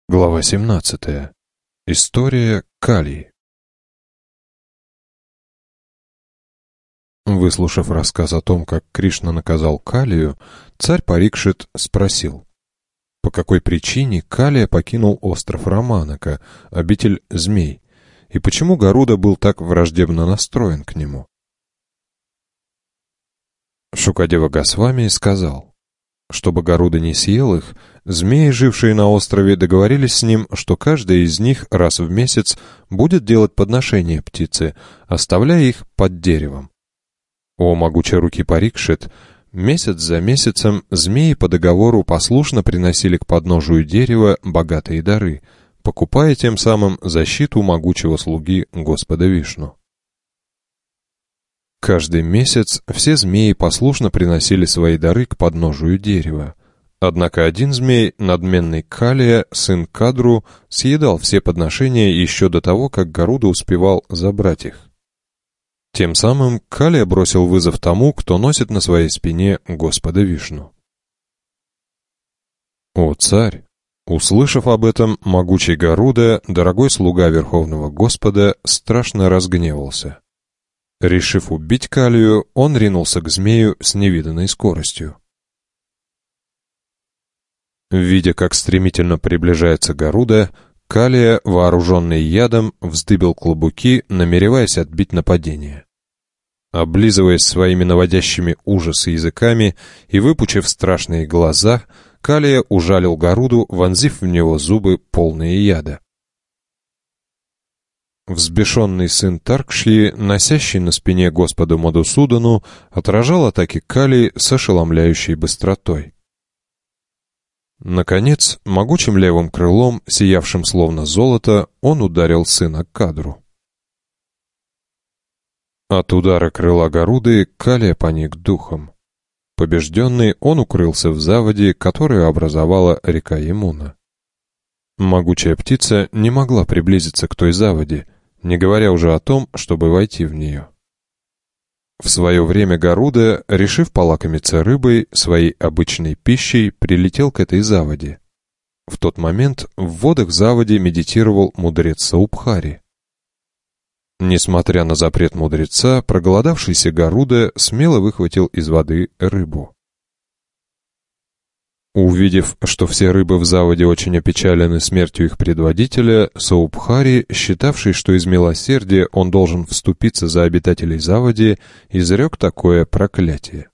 Глава 17. История Кали. Выслушав рассказ о том, как Кришна наказал Калию, царь Парикшит спросил, по какой причине Калия покинул остров Раманака, обитель змей, и почему Гаруда был так враждебно настроен к нему. Шукадева Госвами сказал, чтобы Гаруда не съел их, змеи, жившие на острове, договорились с ним, что каждый из них раз в месяц будет делать подношение птице, оставляя их под деревом. О могучей руки Парикшит, месяц за месяцем змеи по договору послушно приносили к подножию дерева богатые дары, покупая тем самым защиту могучего слуги Господа Вишну. Каждый месяц все змеи послушно приносили свои дары к подножию дерева. Однако один змей, надменный Калия, сын Кадру, съедал все подношения еще до того, как Гаруда успевал забрать их. Тем самым Калия бросил вызов тому, кто носит на своей спине Господа Вишну. О царь! Услышав об этом, могучий Гаруда, дорогой слуга Верховного Господа, страшно разгневался. Решив убить Калию, он ринулся к змею с невиданной скоростью. Видя, как стремительно приближается Гаруда, Калия, вооруженный ядом, вздыбил клобуки, намереваясь отбить нападение. Облизываясь своими наводящими ужас языками и выпучив страшные глаза, Калия ужалил Гаруду, вонзив в него зубы, полные яда. Взбешенный сын Таркши, носящий на спине Господа Мадусудану, отражал атаки Кали с ошеломляющей быстротой. Наконец, могучим левым крылом, сиявшим словно золото, он ударил сына Кадру. От удара крыла Гаруды Калия поник духом. Побежденный, он укрылся в заводе, которую образовала река Ямуна. Могучая птица не могла приблизиться к той заводе, не говоря уже о том, чтобы войти в нее. В свое время Гаруда, решив полакомиться рыбой, своей обычной пищей, прилетел к этой заводе. В тот момент в водах заводи медитировал мудрец Саубхари. Несмотря на запрет мудреца, проголодавшийся Гаруда смело выхватил из воды рыбу. Увидев, что все рыбы в заводе очень опечалены смертью их предводителя, Саубхари, считавший, что из милосердия он должен вступиться за обитателей заводи, изрек такое проклятие.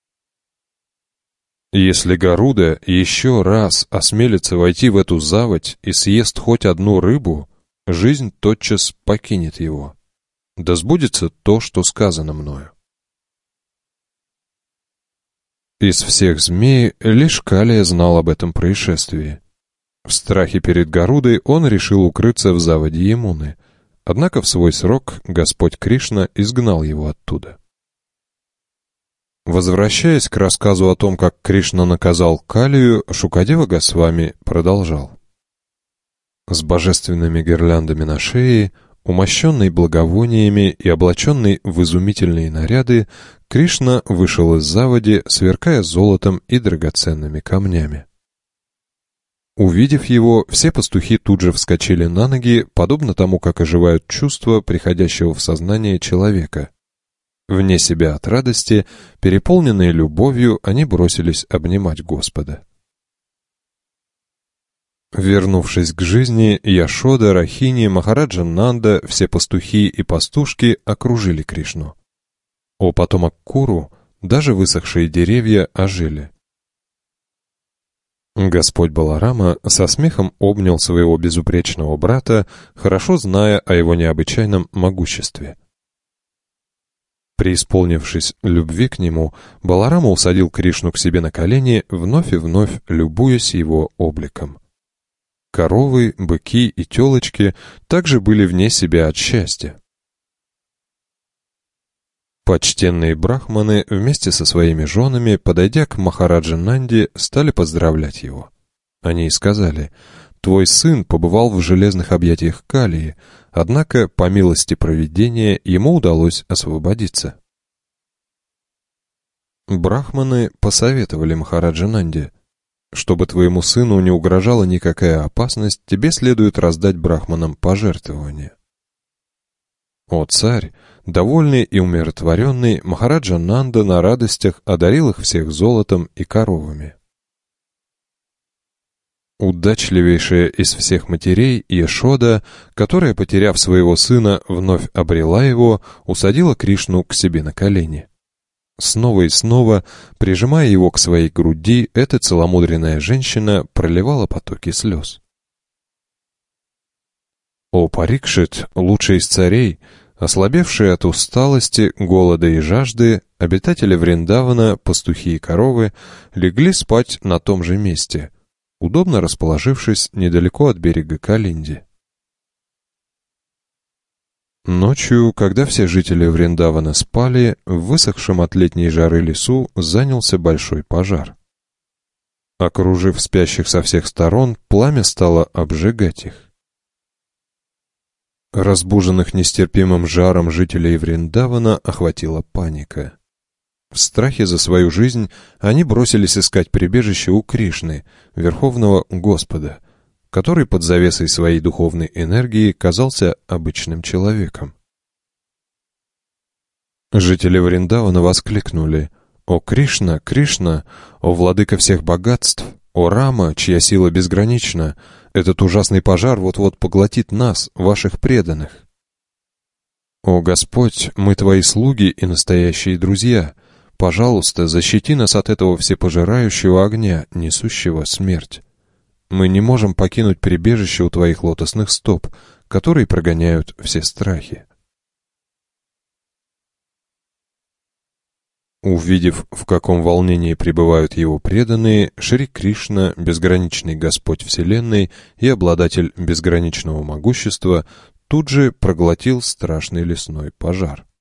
Если Гаруда еще раз осмелится войти в эту заводь и съест хоть одну рыбу, жизнь тотчас покинет его. Да сбудется то, что сказано мною. Из всех змей лишь Калия знал об этом происшествии. В страхе перед Гарудой он решил укрыться в заводе Ямуны, однако в свой срок Господь Кришна изгнал его оттуда. Возвращаясь к рассказу о том, как Кришна наказал Калию, Шукадева Госвами продолжал. С божественными гирляндами на шее, умощенный благовониями и облаченный в изумительные наряды, Кришна вышел из заводи, сверкая золотом и драгоценными камнями. Увидев его, все пастухи тут же вскочили на ноги, подобно тому, как оживают чувства приходящего в сознание человека. Вне себя от радости, переполненные любовью, они бросились обнимать Господа. Вернувшись к жизни, Яшода, Рахини, Махараджа Нанда, все пастухи и пастушки окружили Кришну. О потомок Куру, даже высохшие деревья ожили. Господь Баларама со смехом обнял своего безупречного брата, хорошо зная о его необычайном могуществе. Преисполнившись любви к нему, Баларама усадил Кришну к себе на колени, вновь и вновь любуясь его обликом. Коровы, быки и телочки также были вне себя от счастья. Почтенные брахманы вместе со своими женами, подойдя к Махараджа Нанди, стали поздравлять его. Они сказали: «Твой сын побывал в железных объятиях Калии, однако, по милости провидения, ему удалось освободиться». Брахманы посоветовали Махараджа Нанди: Чтобы твоему сыну не угрожала никакая опасность, тебе следует раздать брахманам пожертвования. О царь, довольный и умиротворенный, Махараджа Нанда на радостях одарил их всех золотом и коровами. Удачливейшая из всех матерей Яшода, которая, потеряв своего сына, вновь обрела его, усадила Кришну к себе на колени. Снова и снова, прижимая его к своей груди, эта целомудренная женщина проливала потоки слез. О Парикшит, лучший из царей, ослабевшие от усталости, голода и жажды, обитатели Вриндавана, пастухи и коровы, легли спать на том же месте, удобно расположившись недалеко от берега Калинди. Ночью, когда все жители Вриндавана спали, в высохшем от летней жары лесу занялся большой пожар. Окружив спящих со всех сторон, пламя стало обжигать их. Разбуженных нестерпимым жаром жителей Вриндавана охватила паника. В страхе за свою жизнь они бросились искать прибежище у Кришны, Верховного Господа, который под завесой своей духовной энергии казался обычным человеком. Жители Вриндавана воскликнули: «О Кришна, Кришна! О владыка всех богатств! О Рама, чья сила безгранична! Этот ужасный пожар вот-вот поглотит нас, ваших преданных!» «О Господь, мы твои слуги и настоящие друзья! Пожалуйста, защити нас от этого всепожирающего огня, несущего смерть! Мы не можем покинуть прибежище у твоих лотосных стоп, которые прогоняют все страхи». Увидев, в каком волнении пребывают его преданные, Шри Кришна, безграничный Господь Вселенной и обладатель безграничного могущества, тут же проглотил страшный лесной пожар.